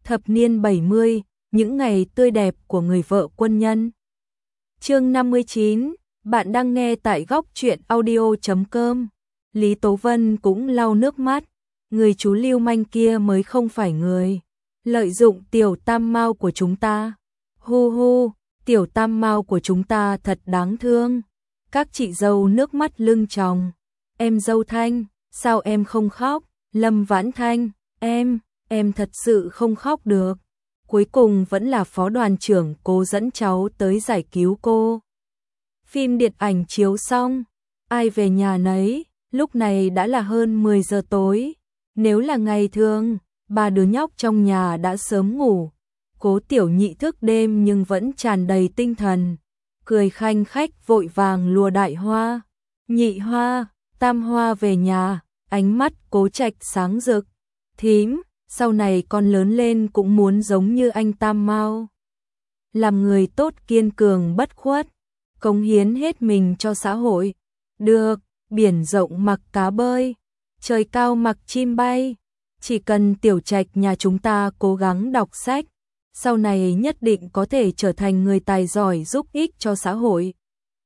Thập niên 70, những ngày tươi đẹp của người vợ quân nhân. Chương 59, bạn đang nghe tại góc truyện audio.com. Lý Tố Vân cũng lau nước mắt, người chú lưu manh kia mới không phải người. Lợi dụng tiểu tam mao của chúng ta. Hu hu, tiểu tam mao của chúng ta thật đáng thương. Các chị dâu nước mắt lưng tròng. Em dâu Thanh, sao em không khóc? Lâm Vãn Thanh, em thật sự không khóc được. Cuối cùng vẫn là phó đoàn trưởng Cố dẫn cháu tới giải cứu cô. Phim điện ảnh chiếu xong, ai về nhà nấy, lúc này đã là hơn 10 giờ tối. Nếu là ngày thường, ba đứa nhóc trong nhà đã sớm ngủ. Cố Tiểu Nhị thức đêm nhưng vẫn tràn đầy tinh thần, cười khanh khách vội vàng lùa Đại Hoa, Nhị Hoa, Tam Hoa về nhà, ánh mắt Cố Trạch sáng rực. Thím, sau này con lớn lên cũng muốn giống như anh Tam Mao. Làm người tốt kiên cường bất khuất, cống hiến hết mình cho xã hội. Được, biển rộng mặc cá bơi, trời cao mặc chim bay. Chỉ cần Tiểu Trạch nhà chúng ta cố gắng đọc sách, sau này nhất định có thể trở thành người tài giỏi giúp ích cho xã hội.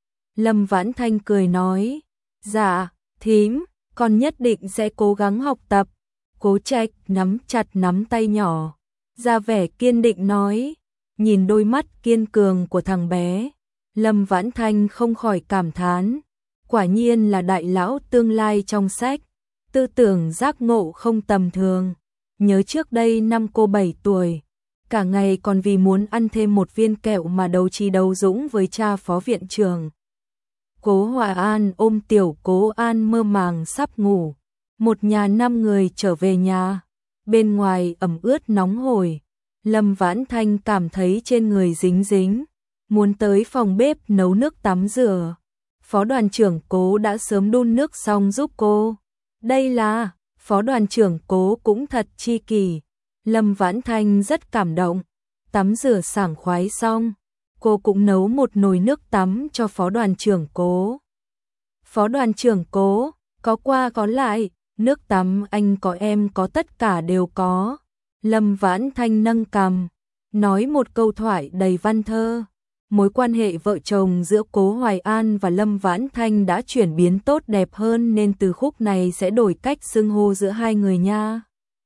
Lâm Vãn Thanh cười nói, dạ, thím, con nhất định sẽ cố gắng học tập. Cố Trạch nắm chặt nắm tay nhỏ, ra vẻ kiên định nói, nhìn đôi mắt kiên cường của thằng bé. Lâm Vãn Thanh không khỏi cảm thán, quả nhiên là đại lão tương lai trong sách, tư tưởng giác ngộ không tầm thường. Nhớ trước đây năm cô 7 tuổi, cả ngày còn vì muốn ăn thêm một viên kẹo mà đấu trí đấu dũng với cha phó viện trưởng. Cố Hòa An ôm tiểu Cố An mơ màng sắp ngủ. Một nhà 5 người trở về nhà, bên ngoài ẩm ướt nóng hổi. Lâm Vãn Thanh cảm thấy trên người dính dính, muốn tới phòng bếp nấu nước tắm rửa. Phó đoàn trưởng Cố đã sớm đun nước xong giúp cô. Đây là, phó đoàn trưởng Cố cũng thật chi kỷ. Lâm Vãn Thanh rất cảm động, tắm rửa sảng khoái xong, cô cũng nấu một nồi nước tắm cho phó đoàn trưởng Cố. Phó đoàn trưởng Cố, có qua có lại, nước tắm anh có em có tất cả đều có. Lâm Vãn Thanh nâng cằm, nói một câu thoại đầy văn thơ. Mối quan hệ vợ chồng giữa Cố Hoài An và Lâm Vãn Thanh đã chuyển biến tốt đẹp hơn nên từ khúc này sẽ đổi cách xưng hô giữa hai người nha.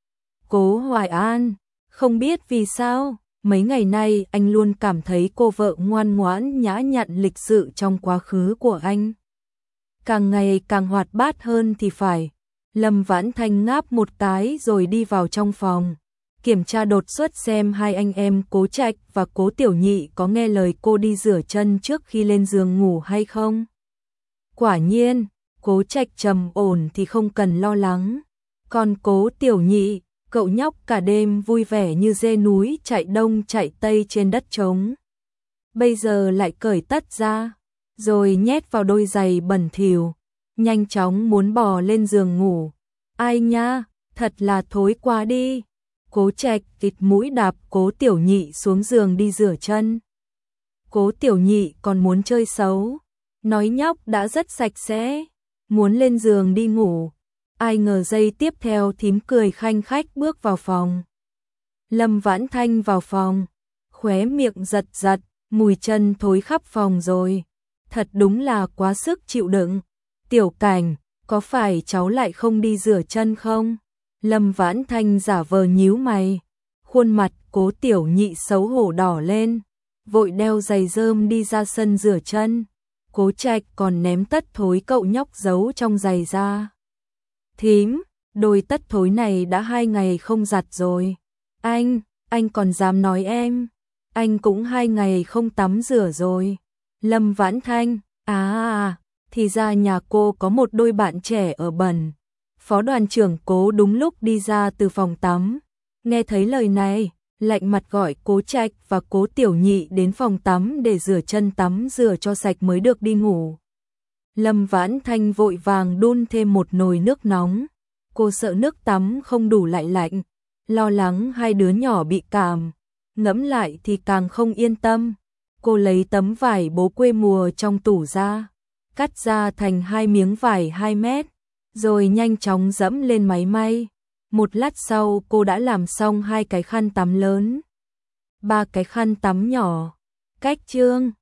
Cố Hoài An, không biết vì sao, mấy ngày nay anh luôn cảm thấy cô vợ ngoan ngoãn nhã nhặn lịch sự trong quá khứ của anh càng ngày càng hoạt bát hơn thì phải. Lâm Vãn Thanh ngáp một cái rồi đi vào trong phòng, kiểm tra đột xuất xem hai anh em Cố Trạch và Cố Tiểu Nhị có nghe lời cô đi rửa chân trước khi lên giường ngủ hay không. Quả nhiên, Cố Trạch trầm ổn thì không cần lo lắng. Còn Cố Tiểu Nhị, cậu nhóc cả đêm vui vẻ như dê núi chạy đông chạy tây trên đất trống. Bây giờ lại cởi tất ra, rồi nhét vào đôi giày bẩn thỉu, nhanh chóng muốn bò lên giường ngủ. Ai nha, thật là thối quá đi. Cố Trạch kịt mũi đạp Cố Tiểu Nhị xuống giường đi rửa chân. Cố Tiểu Nhị còn muốn chơi xấu, nói nhóc đã rất sạch sẽ, muốn lên giường đi ngủ. Ai ngờ giây tiếp theo thím cười khanh khách bước vào phòng. Lâm Vãn Thanh vào phòng, khóe miệng giật giật, mùi chân thối khắp phòng rồi. Thật đúng là quá sức chịu đựng. Tiểu Cảnh, có phải cháu lại không đi rửa chân không? Lâm Vãn Thanh giả vờ nhíu mày. Khuôn mặt Cố Tiểu Nhị xấu hổ đỏ lên, vội đeo giày rơm đi ra sân rửa chân. Cố Trạch còn ném tất thối cậu nhóc giấu trong giày ra. Thím, đôi tất thối này đã 2 ngày không giặt rồi. Anh còn dám nói em. Anh cũng 2 ngày không tắm rửa rồi. Lâm Vãn Thanh, thì ra nhà cô có một đôi bạn trẻ ở bẩn. Phó đoàn trưởng Cố đúng lúc đi ra từ phòng tắm. Nghe thấy lời này, lạnh mặt gọi Cố Trạch và Cố Tiểu Nhị đến phòng tắm để rửa chân tắm rửa cho sạch mới được đi ngủ. Lâm Vãn Thanh vội vàng đun thêm một nồi nước nóng. Cô sợ nước tắm không đủ lại lạnh, lo lắng hai đứa nhỏ bị cảm. Ngẫm lại thì càng không yên tâm. Cô lấy tấm vải bố quê mùa trong tủ ra, cắt ra thành 2 miếng vải 2 mét, rồi nhanh chóng dẫm lên máy may. Một lát sau cô đã làm xong 2 cái khăn tắm lớn, 3 cái khăn tắm nhỏ. Cách chương